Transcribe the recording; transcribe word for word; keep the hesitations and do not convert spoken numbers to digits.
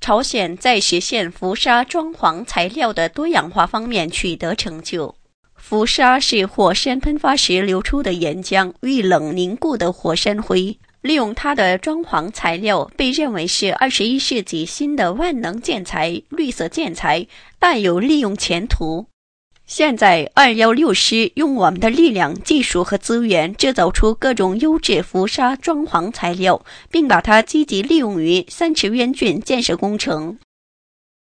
朝鲜在实现浮沙装潢材料的多样化方面取得成就。浮沙是火山喷发时流出的岩浆遇冷凝固的火山灰，利用它的装潢材料被认为是二十一世纪新的万能建材、绿色建材，大有利用前途。现在二一六师用我们的力量、技术和资源制造出各种优质浮沙装潢材料，并把它积极利用于三池渊郡建设工程。